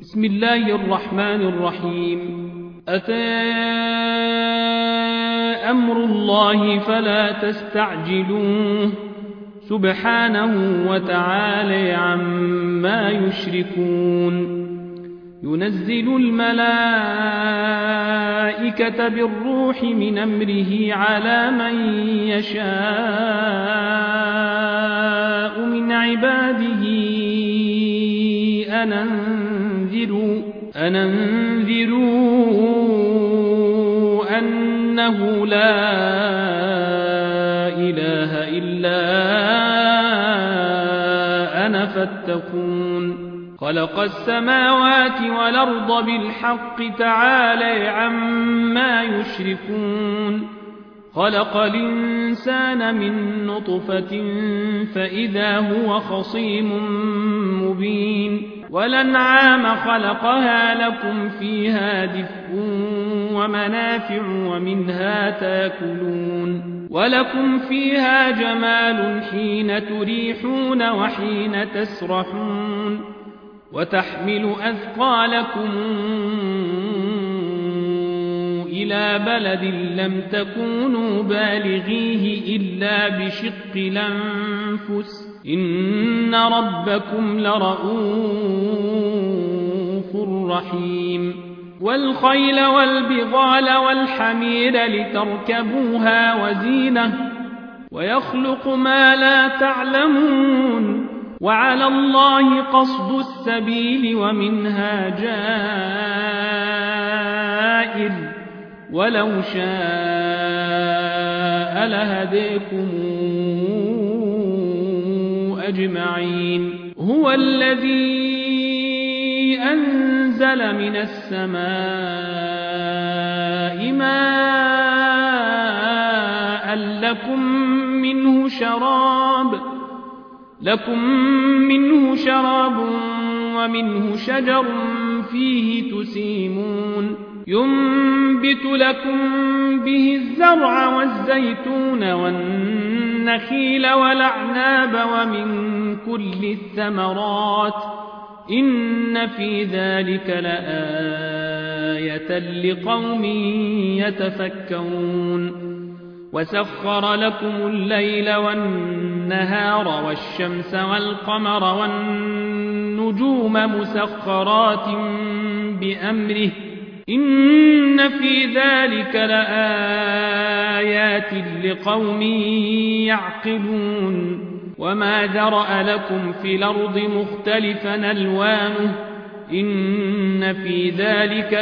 بسم الله الرحمن الرحيم. أتى أمر الله فلا تستعجلوه سبحانه وتعالى عما يشركون. ينزل الملائكة بالروح من أمره على من يشاء من عباده أن أنذروا أنه لا إله إلا أنا فاتقون. خلق السماوات والأرض بالحق تعالى عما يشركون. خلق الإنسان من نطفة فإذا هو خصيم مبين. والأنعام خلقها لكم فيها دفء ومنافع ومنها تاكلون. ولكم فيها جمال حين تريحون وحين تسرحون. وتحمل أثقالكم إلى بلد لم تكونوا بالغيه إلا بشق الأنفس إن ربكم لرؤوف رحيم. والخيل والبغال والحمير لتركبوها وزينة ويخلق ما لا تعلمون. وعلى الله قصد السبيل ومنها جائر ولو شاء لهديكم أجمعين. هو الذي أنزل من السماء ماء لكم منه شراب ومنه شجر فيه تسيمون. ينبت لكم به الزرع والزيتون والنخيل والأعناب ومن كل الثمرات إن في ذلك لآية لقوم يتفكرون. وسخر لكم الليل والنهار والشمس والقمر والنجوم مسخرات بأمره إن في ذلك لآيات لقوم يعقلون. وما ذرأ لكم في الأرض مختلفا ألوانه إن في ذلك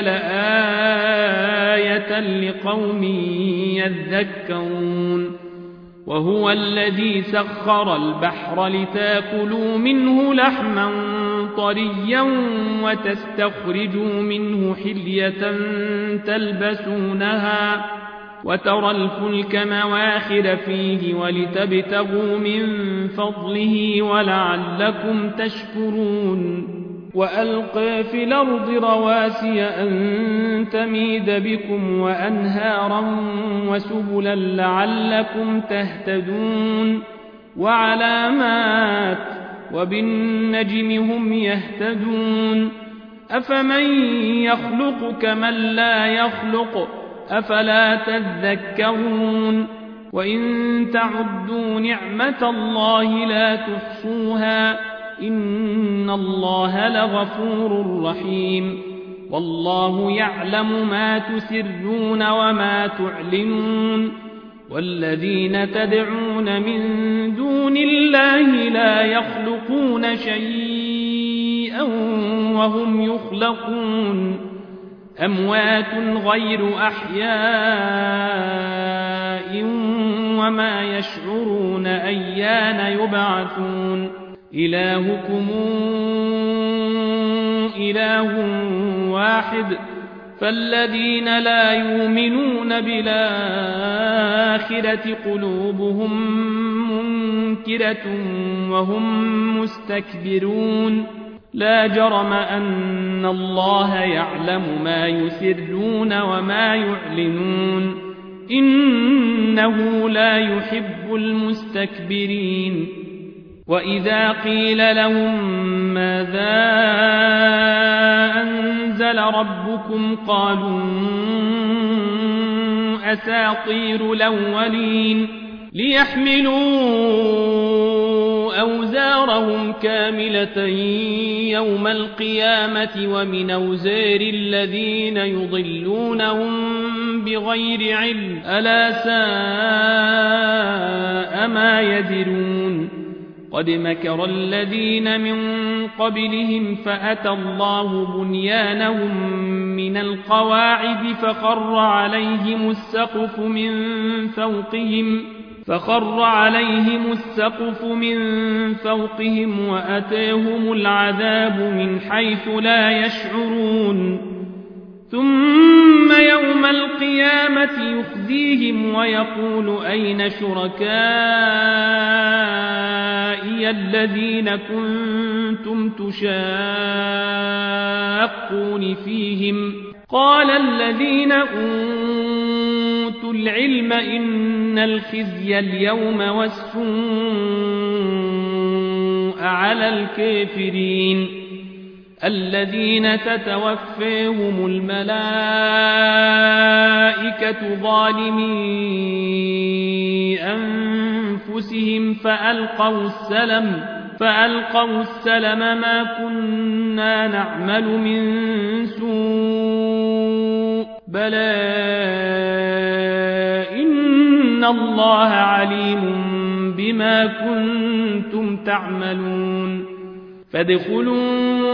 لآية لقوم يذكرون. وهو الذي سخر البحر لتاكلوا منه لحما طريا وتستخرجوا منه حلية تلبسونها وترى الفلك مواخر فيه ولتبتغوا من فضله ولعلكم تشكرون. وألقى في الأرض رواسي أن تميد بكم وأنهارا وسبلا لعلكم تهتدون. وعلامات وبالنجم هم يهتدون. أفمن يخلق كمن لا يخلق أفلا تذكرون. وإن تعدوا نعمة الله لا تحصوها إن الله لغفور رحيم. والله يعلم ما تسرون وما تعلنون. والذين تدعون من دون الله لا يخلقون شيئا وهم يخلقون. أموات غير أحياء وما يشعرون أيان يبعثون. إلهكم إله واحد فالذين لا يؤمنون بالآخرة قلوبهم منكرة وهم مستكبرون. لا جرم أن الله يعلم ما يسرون وما يعلنون إنه لا يحب المستكبرين. وإذا قيل لهم ماذا أنزل ربكم قالوا أساطير الأولين ليحملوا أوزارهم كاملة يوم القيامة ومن أوزار الذين يضلونهم بغير علم ألا ساء ما يزرون قد مكر الذين من قبلهم فأتى الله بنيانهم من القواعد فخر عليهم السقف من فوقهم وأتاهم العذاب من حيث لا يشعرون ثم يوم القيامة يخزيهم ويقول أين شركائي الذين كنتم تشاقون فيهم قال الذين أوتوا العلم إن الخزي اليوم والسوء على الكافرين الذين تتوفاهم الملائكة ظالمي أنفسهم فألقوا السلم ما كنا نعمل من سوء بلى إن الله عليم بما كنتم تعملون فادخلوا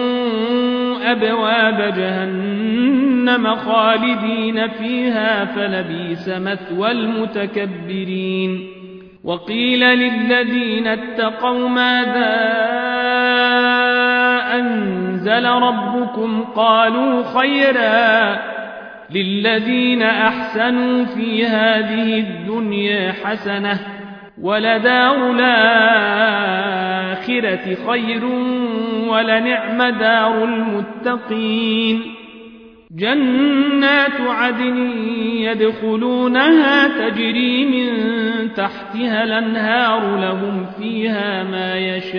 أبواب جهنم خالدين فيها فلبئس مثوى المتكبرين وقيل للذين اتقوا ماذا أنزل ربكم قالوا خيرا للذين أحسنوا في هذه الدنيا حسنة ولدار الآخرة خير ولنعم دار المتقين جنات عدن يدخلونها تجري من تحتها الأنهار لهم فيها ما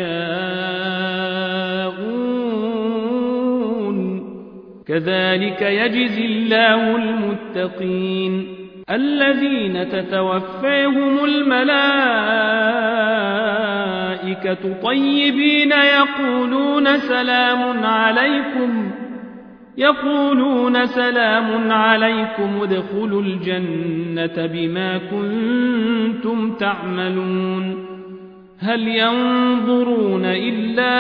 يشاءون كذلك يجزي الله المتقين الذين تتوفاهم الملائكة طيبين يقولون سلام عليكم ادخلوا الجنة بما كنتم تعملون هل ينظرون إلا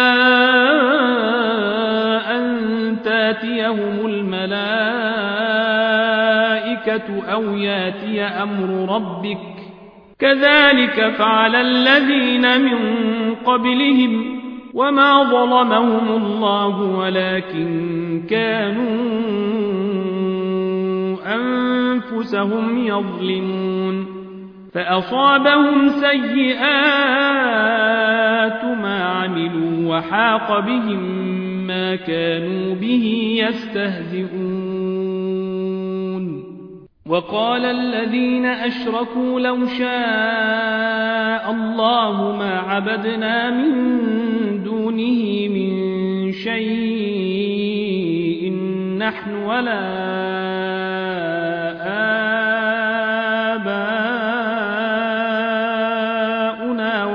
أن تاتيهم الملائكة أو ياتي أمر ربك كذلك فعل الذين من قبلهم وما ظلمهم الله ولكن كانوا أنفسهم يظلمون فأصابهم سيئات ما عملوا وحاق بهم ما كانوا به يستهزئون وقال الذين أشركوا لو شاء الله ما عبدنا من دونه من شيء نحن ولا آباؤنا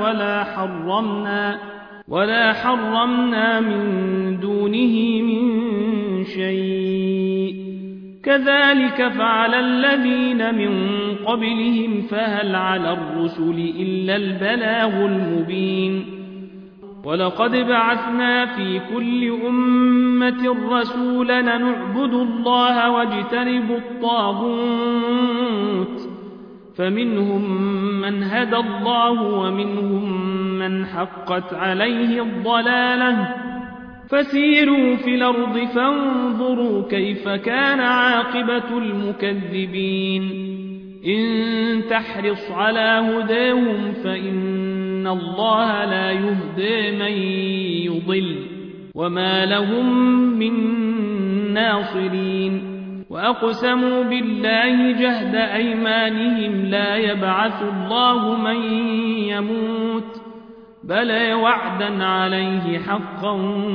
ولا حرمنا من دونه من شيء كذلك فعل الذين من قبلهم فهل على الرسل إلا البلاغ المبين ولقد بعثنا في كل أمة رسولا نعبد الله واجتنب الطاغوت فمنهم من هدى الله ومنهم من حقت عليه الضلالة فسيروا في الأرض فانظروا كيف كان عاقبة المكذبين إن تحرص على هداهم فإن الله لا يهدي من يضل وما لهم من ناصرين وأقسموا بالله جهد أيمانهم لا يبعث الله من يموت بلى وعدا عليه حقا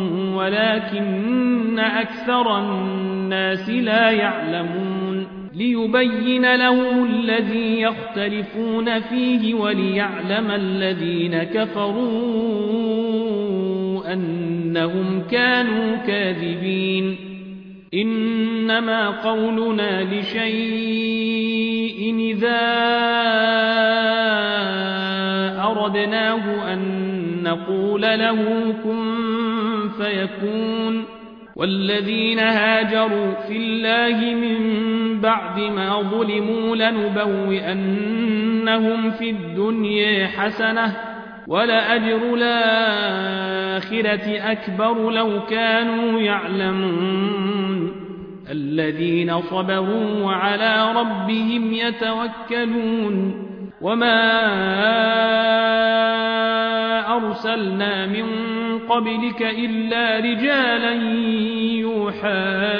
ولكن أكثر الناس لا يعلمون ليبين لهم الذي يختلفون فيه وليعلم الذين كفروا أنهم كانوا كاذبين إنما قولنا لشيء إذا أردناه أن نقول له كن فيكون والذين هاجروا في الله من بعد ما ظلموا لنبوئنهم في الدنيا حسنة ولأجر الآخرة أكبر لو كانوا يعلمون الذين صبروا وعلى ربهم يتوكلون وما أرسلنا من قبلك إلا رجالا يوحى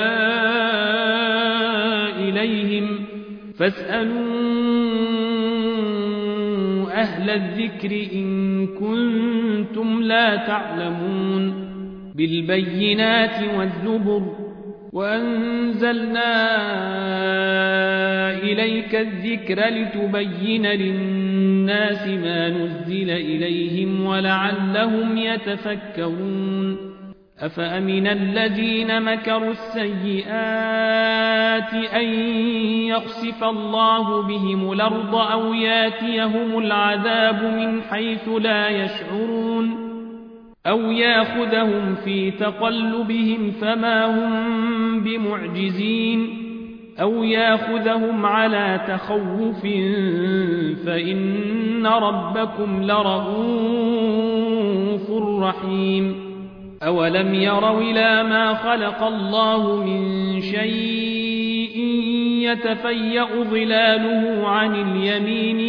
إليهم فاسألوا أهل الذكر إن كنتم لا تعلمون بالبينات والزبر وأنزلنا إليك الذكر لتبين للناس ما نزل إليهم ولعلهم يتفكرون أفأمن الذين مكروا السيئات أن يخسف الله بهم الأرض أو ياتيهم العذاب من حيث لا يشعرون أو ياخذهم في تقلبهم فما هم بمعجزين أو ياخذهم على تخوف فإن ربكم لرؤوف رحيم أولم يروا إلى ما خلق الله من شيء يتفيأ ظلاله عن اليمين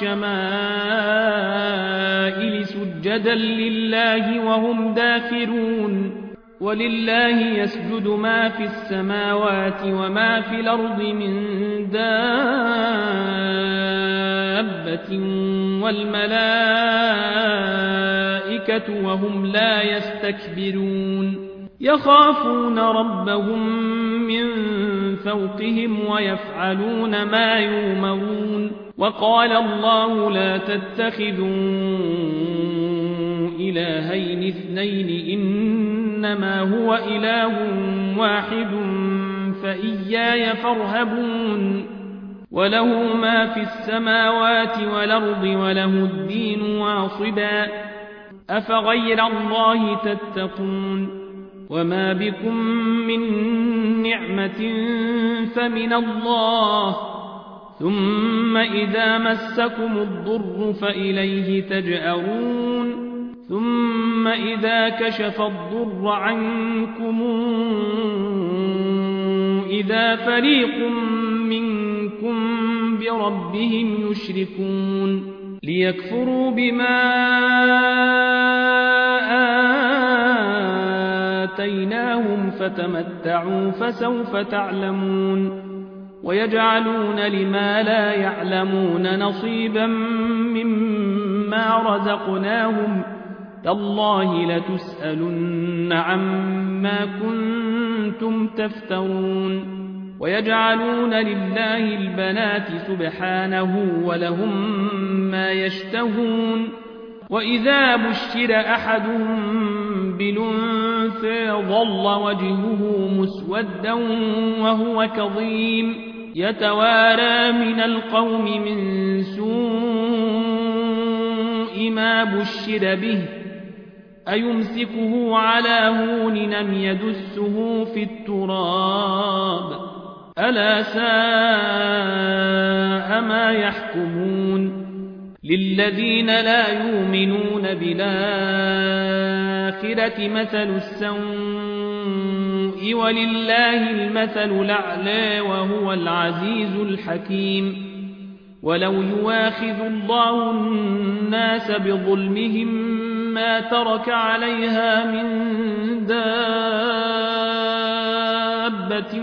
والشمائل سجدا لله وهم داخرون ولله يسجد ما في السماوات وما في الأرض من دابة والملائكة وهم لا يستكبرون يخافون ربهم من فوقهم ويفعلون ما يؤمرون وقال الله لا تتخذوا إلهين اثنين إنما هو إله واحد فإياي فارهبون وله ما في السماوات والأرض وله الدين واصبا أفغير الله تتقون وما بكم من نعمة فمن الله ثم إذا مسكم الضر فإليه تجأرون ثم إذا كشف الضر عنكم إذا فريق منكم بربهم يشركون ليكفروا بما آتيناهم فتمتعوا فسوف تعلمون ويجعلون لما لا يعلمون نصيبا مما رزقناهم تالله لتسألن عما كنتم تفترون ويجعلون لله البنات سبحانه ولهم ما يشتهون وإذا بشر أحدهم بالأنثى ظل وجهه مسودا وهو كظيم يتوارى من القوم من سوء ما بشر به أيمسكه على هون أم يدسه في التراب ألا ساء ما يحكمون للذين لا يؤمنون بالآخرة مثل السوء ولله المثل الأعلى وهو العزيز الحكيم ولو يواخذ الله الناس بظلمهم ما ترك عليها من دابة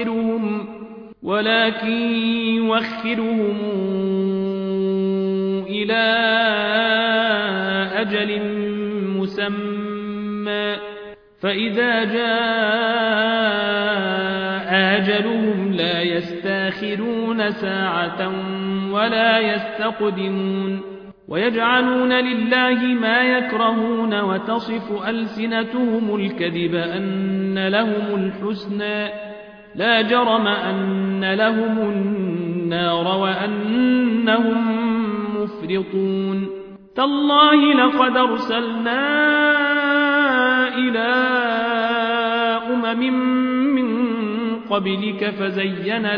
ولكن يوخرهم إلى أجل مسمى فإذا جاء أجلهم لا يستاخرون ساعة ولا يستقدمون ويجعلون لله ما يكرهون وتصف ألسنتهم الكذب أن لهم الحسنى لا جرم أن لهم النار وأنهم مفرطون تالله لقد أرسلنا إلى من قبلك فزين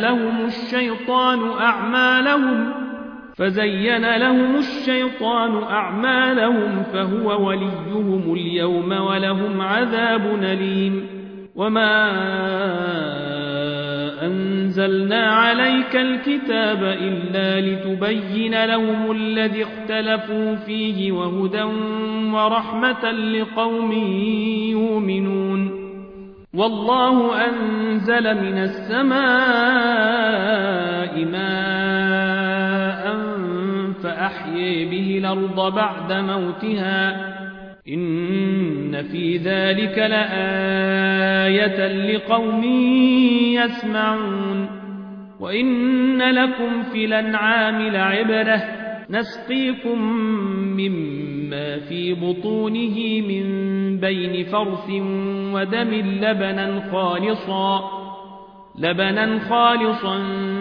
لهم الشيطان أعمالهم فهو وليهم اليوم ولهم عذاب أليم وما أنزلنا عليك الكتاب إلا لتبين لهم الذي اختلفوا فيه وهدى ورحمة لقوم يؤمنون والله أنزل من السماء ماء فأحيي به الأرض بعد موتها إن في ذلك لآية لقوم يسمعون وإن لكم في الأنعام لعبرة نسقيكم مما في بطونه من بين فرث ودم لبنا خالصا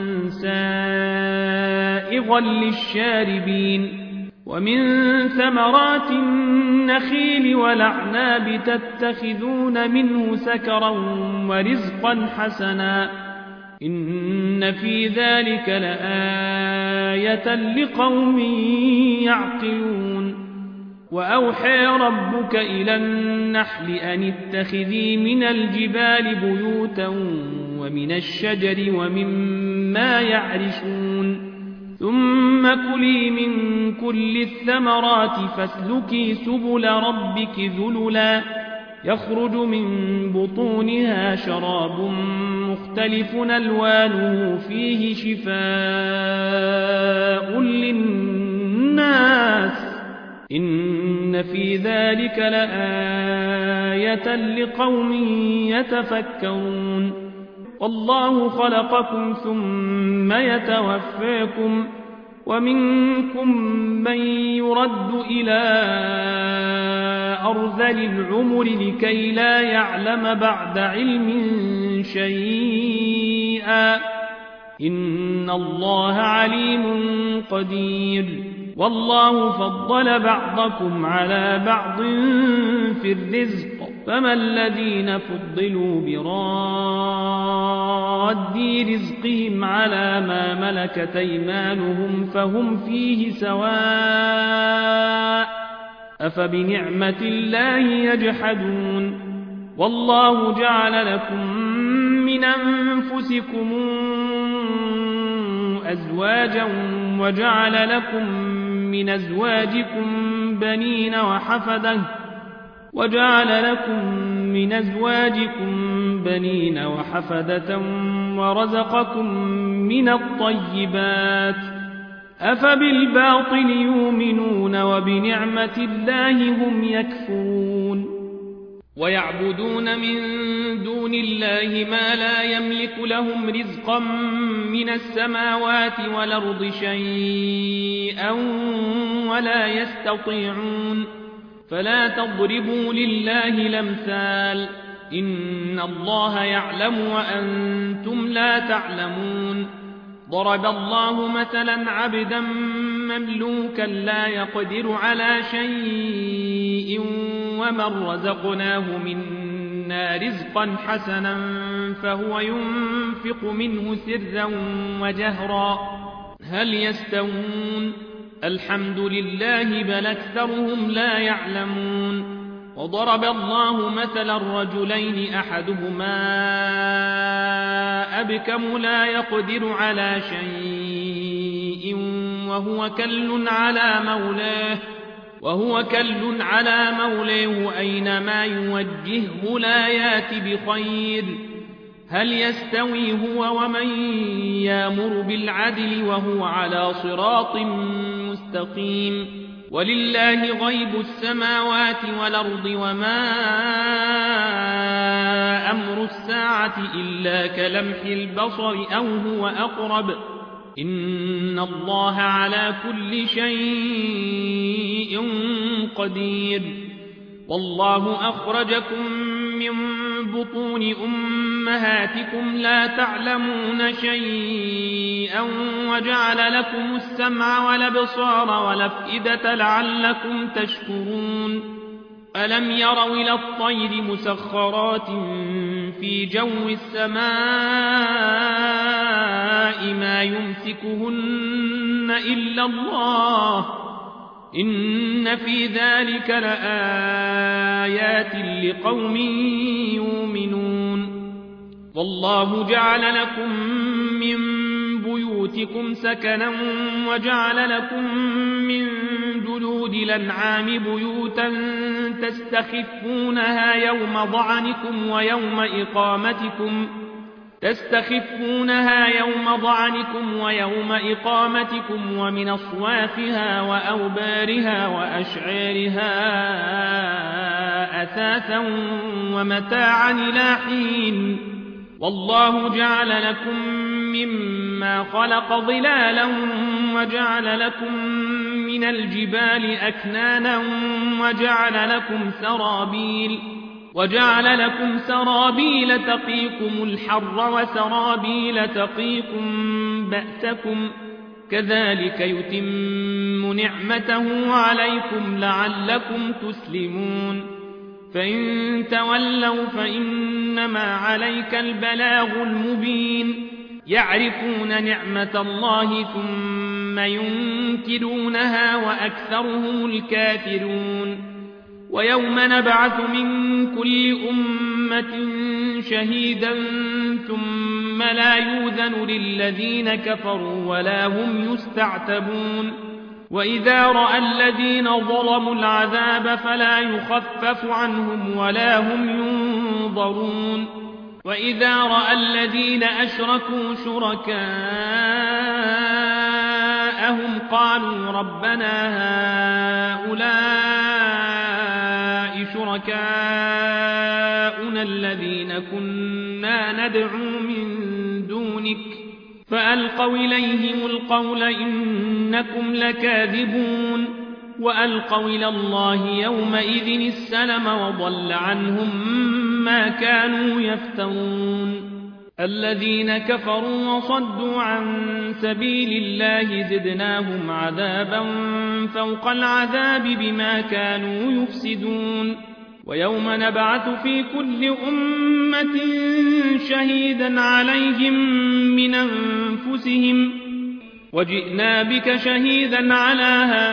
سائغا للشاربين ومن ثمرات النخيل والأعناب تتخذون منه سكرا ورزقا حسنا إن في ذلك لآية لقوم يعقلون وأوحى ربك إلى النحل أن اتخذي من الجبال بيوتا ومن الشجر ومما يعرشون ثم كلي من كل الثمرات فاسلكي سبل ربك ذللا يخرج من بطونها شراب مختلف ألوانه فيه شفاء للناس إن في ذلك لآية لقوم يتفكرون والله خلقكم ثم يتوفاكم ومنكم من يرد إلى أرذل العمر لكي لا يعلم بعد علم شيئا إن الله عليم قدير والله فضل بعضكم على بعض في الرزق فما الذين فضلوا براد رزقهم على ما ملكت أيمانهم فهم فيه سواء أفبنعمة الله يجحدون والله جعل لكم من أنفسكم أزواجا وجعل لكم من أزواجكم بنين وحفدة ورزقكم من الطيبات أفبالباطل يؤمنون وبنعمة الله هم يكفرون ويعبدون من دون الله ما لا يملك لهم رزقا من السماوات والأرض شيئا ولا يستطيعون فلا تضربوا لله الأمثال إن الله يعلم وأنتم لا تعلمون ضرب الله مثلا عبدا مملوكا لا يقدر على شيء ومن رزقناه منا رزقا حسنا فهو ينفق منه سرا وجهرا هل يستوون الحمد لله بل أكثرهم لا يعلمون وضرب الله مثلا الرجلين أحدهما أبكم لا يقدر على شيء وهو كل على مولاه أينما يوجهه لا يات بخير هل يستوي هو ومن يامر بالعدل وهو على صراط مستقيم ولله غيب السماوات والأرض وما أمر الساعة إلا كلمح البصر أو هو أقرب إن الله على كل شيء قدير والله أخرجكم من بطون أمهاتكم لا تعلمون شيئا وجعل لكم السمع والأبصار والأفئدة لعلكم تشكرون ألم يروا إلى الطير مسخرات في جو السماء ما يمسكهن إلا الله إن في ذلك لآيات لقوم يؤمنون والله جعل لكم من بيوتكم سكنا وجعل لكم من جلود الأنعام بيوتا تستخفونها يوم ضعنكم ويوم إقامتكم ومن أصوافها وأوبارها وأشعارها أثاثا ومتاعا إلى حين والله جعل لكم مما خلق ظلالا وجعل لكم من الجبال أكنانا وجعل لكم سرابيل تقيكم الحر وسرابيل تقيكم بأسكم كذلك يتم نعمته عليكم لعلكم تسلمون فإن تولوا فإنما عليك البلاغ المبين يعرفون نعمة الله ثم ينكرونها وأكثرهم الكافرون ويوم نبعث من كل أمة شهيدا ثم لا يؤذن للذين كفروا ولا هم يستعتبون وإذا رأى الذين ظلموا العذاب فلا يخفف عنهم ولا هم ينظرون وإذا رأى الذين أشركوا شركاءهم قالوا ربنا هؤلاء شركاؤنا الذين كنا ندعو من دونك فألقوا إليهم القول إنكم لكاذبون وألقوا إلى الله يومئذ السلم وضل عنهم ما كانوا يفترون الذين كفروا وصدوا عن سبيل الله زدناهم عذابا فوق العذاب بما كانوا يفسدون ويوم نبعث في كل أمة شهيدا عليهم من أنفسهم وجئنا بك شهيدا على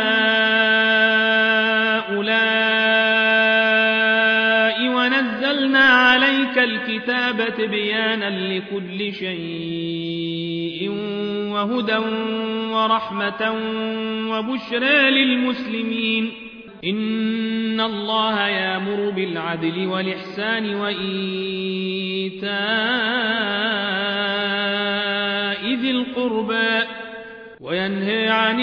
هؤلاء ونزلنا عليك الكتاب تبيانا لكل شيء وهدى ورحمة وبشرى للمسلمين إن الله يأمر بالعدل والإحسان وإيتاء ذي القربى وينهى عن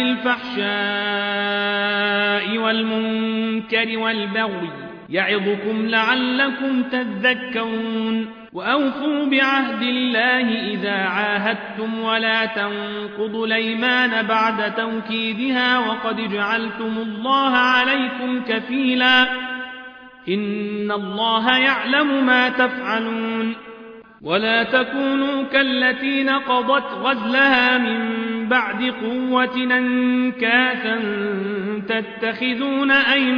الفحشاء والمنكر والبغي يعظكم لعلكم تذكرون وأوفوا بعهد الله إذا عاهدتم ولا تنقضوا الأيمان بعد توكيدها وقد جعلتم الله عليكم كفيلا إن الله يعلم ما تفعلون ولا تكونوا كالتي نقضت غزلها من بعد قوة أنكاثا تتخذون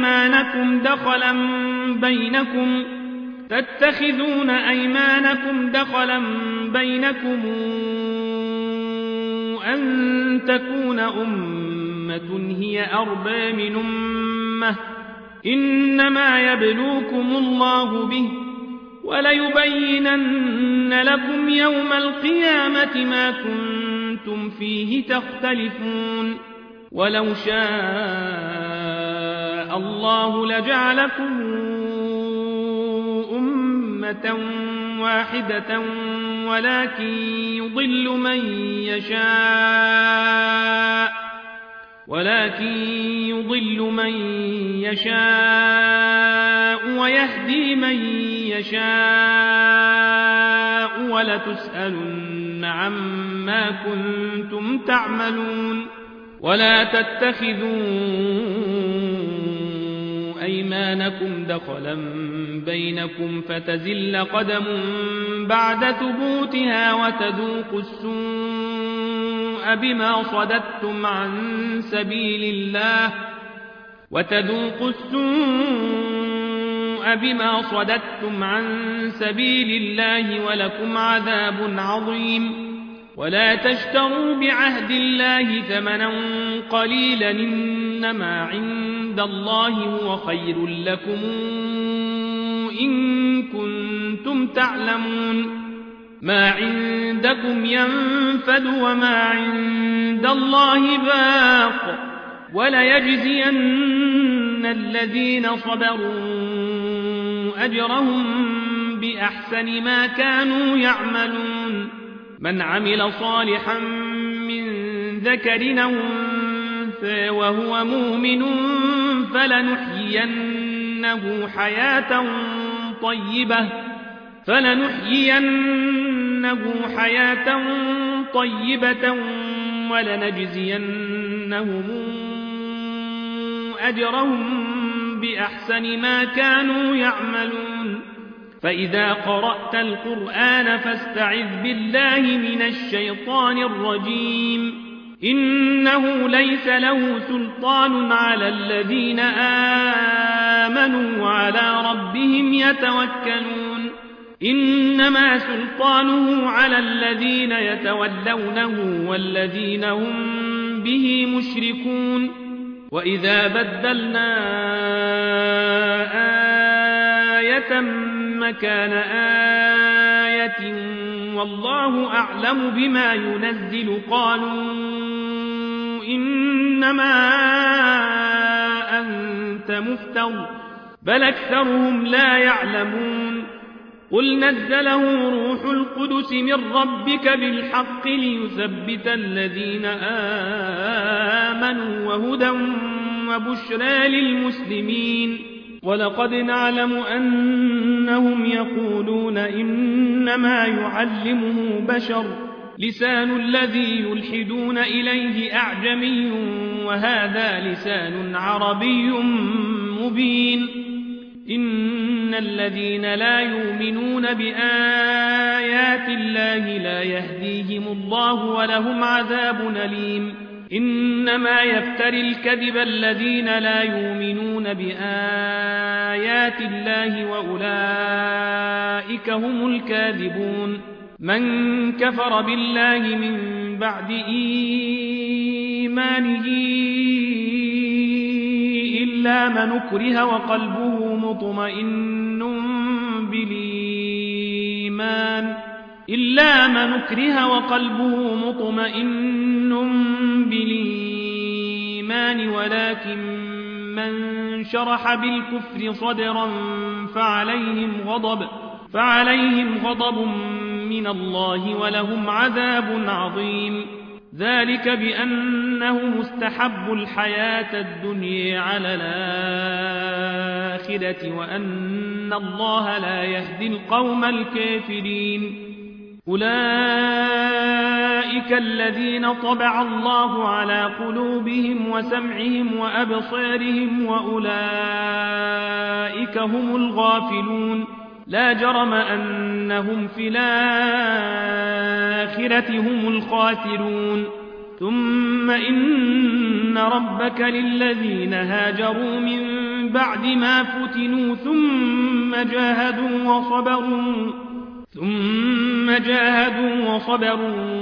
أيمانكم دخلا بينكم أن تكون أمة هي أربى من أمة إنما يبلوكم الله به وليبينن لكم يوم القيامة ما كنتم فيه تختلفون ولو شاء الله لجعلكم أمة واحدة ولكن يضل من يشاء ولكن يضل من يشاء ويهدي من يشاء ولتسألن عما كنتم تعملون ولا تتخذوا أيمانكم دخلا بينكم فتزل قدم بعد ثبوتها وتذوقوا السوء بما صددتم عن سبيل الله ولكم عذاب عظيم ولا تشتروا بعهد الله ثمنا قليلا إنما عند الله هو خير لكم إن كنتم تعلمون ما عندكم ينفد وما عند الله باق وليجزين الذين صبروا أجرهم بأحسن ما كانوا يعملون من عمل صالحا من ذكر أو أنثى وهو مؤمن فلنحيينه حياة طيبة ولنجزينهم أجرهم بأحسن ما كانوا يعملون فإذا قرأت القرآن فاستعذ بالله من الشيطان الرجيم إنه ليس له سلطان على الذين آمنوا وعلى ربهم يتوكلون إنما سلطانه على الذين يتولونه والذين هم به مشركون وإذا بدلنا آية مكان آية والله أعلم بما ينزل قالوا إنما أنت مفتر بل أكثرهم لا يعلمون قل نزله روح القدس من ربك بالحق ليثبت الذين آمنوا وهدى وبشرى للمسلمين ولقد نعلم أنهم يقولون إنما يعلمه بشر لسان الذي يلحدون إليه أعجمي وهذا لسان عربي مبين إن الذين لا يؤمنون بآيات الله لا يهديهم الله ولهم عذاب أليم إنما يفتري الكذب الذين لا يؤمنون بآيات الله وأولئك هم الكاذبون من كفر بالله من بعد إيمانه إلا من أكره وقلبه مطمئن بالإيمان ولكن من شرح بالكفر صدرا فعليهم غضب من الله ولهم عذاب عظيم ذلك بأنه مستحب الحياة الدنيا على الآخرة وأن الله لا يهدي القوم الكافرين أولئك الذين طبع الله على قلوبهم وسمعهم وأبصارهم وأولئك هم الغافلون لا جرم أنهم في الآخرة هم الخاسرون ثم إن ربك للذين هاجروا من بعد ما فتنوا ثم جاهدوا وصبروا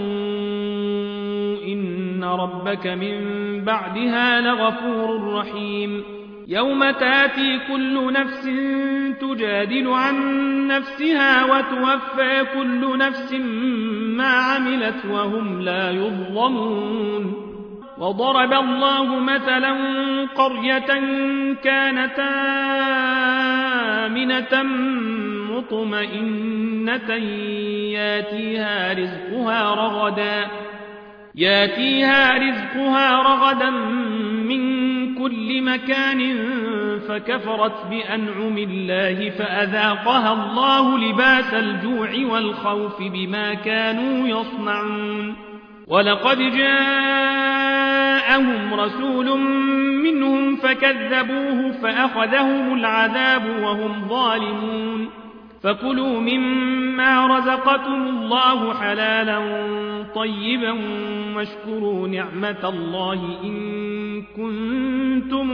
إن ربك من بعدها لغفور رحيم يوم تاتي كل نفس تجادل عن نفسها وتوفى كل نفس ما عملت وهم لا يظلمون وضرب الله مثلا قرية كانت آمنة مطمئنة ياتيها رزقها رغدا كل مكان فكفرت بأنعم الله فأذاقها الله لباس الجوع والخوف بما كانوا يصنعون ولقد جاءهم رسول منهم فكذبوه فأخذهم العذاب وهم ظالمون فكلوا مما رزقكم الله حلالا طيبا واشكروا نعمة الله إن كنتم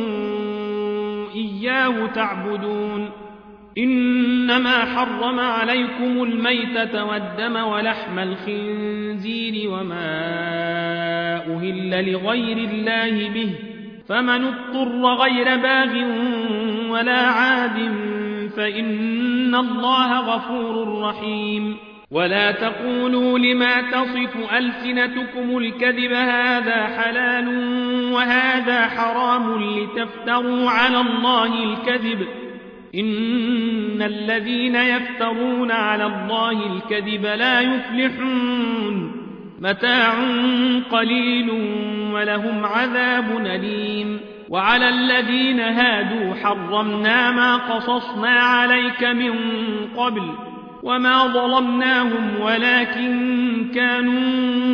إياه تعبدون إنما حرم عليكم الميتة والدم ولحم الخنزير وما أهل لغير الله به فمن اضطر غير باغ ولا عاد فإن الله غفور رحيم ولا تقولوا لما تصف ألسنتكم الكذب هذا حلال وهذا حرام لتفتروا على الله الكذب إن الذين يفترون على الله الكذب لا يفلحون متاع قليل ولهم عذاب أليم وعلى الذين هادوا حرمنا ما قصصنا عليك من قبل وما ظلمناهم ولكن كانوا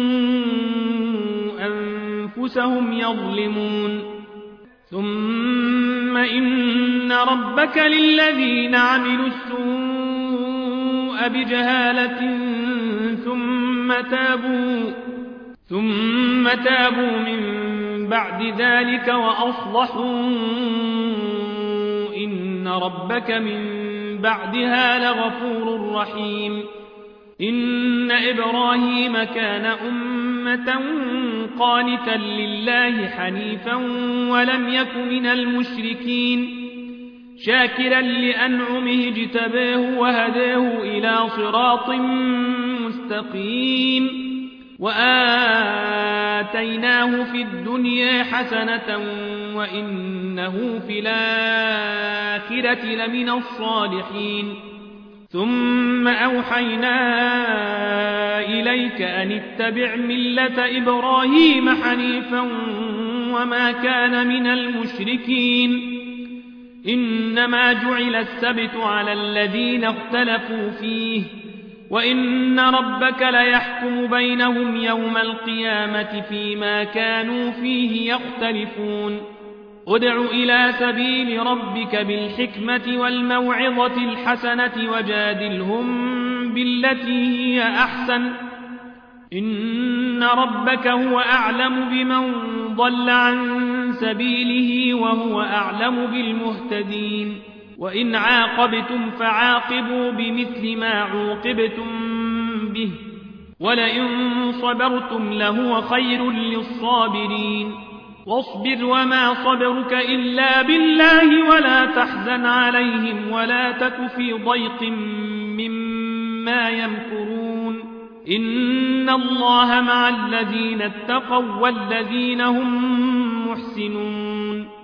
أنفسهم يظلمون ثم إن ربك للذين عملوا السوء بجهالة ثم تابوا من بعد ذلك وأصلحوا إن ربك من بعدها لغفور رحيم إن إبراهيم كان أمة قانتا لله حنيفا ولم يك من المشركين شاكرا لأنعمه اجتباه وهداه إلى صراط مستقيم وآتيناه في الدنيا حسنة وإنه في الآخرة لمن الصالحين ثم أوحينا إليك أن اتبع ملة إبراهيم حنيفا وما كان من المشركين إنما جعل السبت على الذين اختلفوا فيه وإن ربك ليحكم بينهم يوم القيامة فيما كانوا فيه يختلفون ادع إلى سبيل ربك بالحكمة والموعظة الحسنة وجادلهم بالتي هي أحسن إن ربك هو أعلم بمن ضل عن سبيله وهو أعلم بالمهتدين وإن عاقبتم فعاقبوا بمثل ما عوقبتم به ولئن صبرتم لهو خير للصابرين واصبر وما صبرك إلا بالله ولا تحزن عليهم ولا تك في ضيق مما يمكرون إن الله مع الذين اتقوا والذين هم محسنون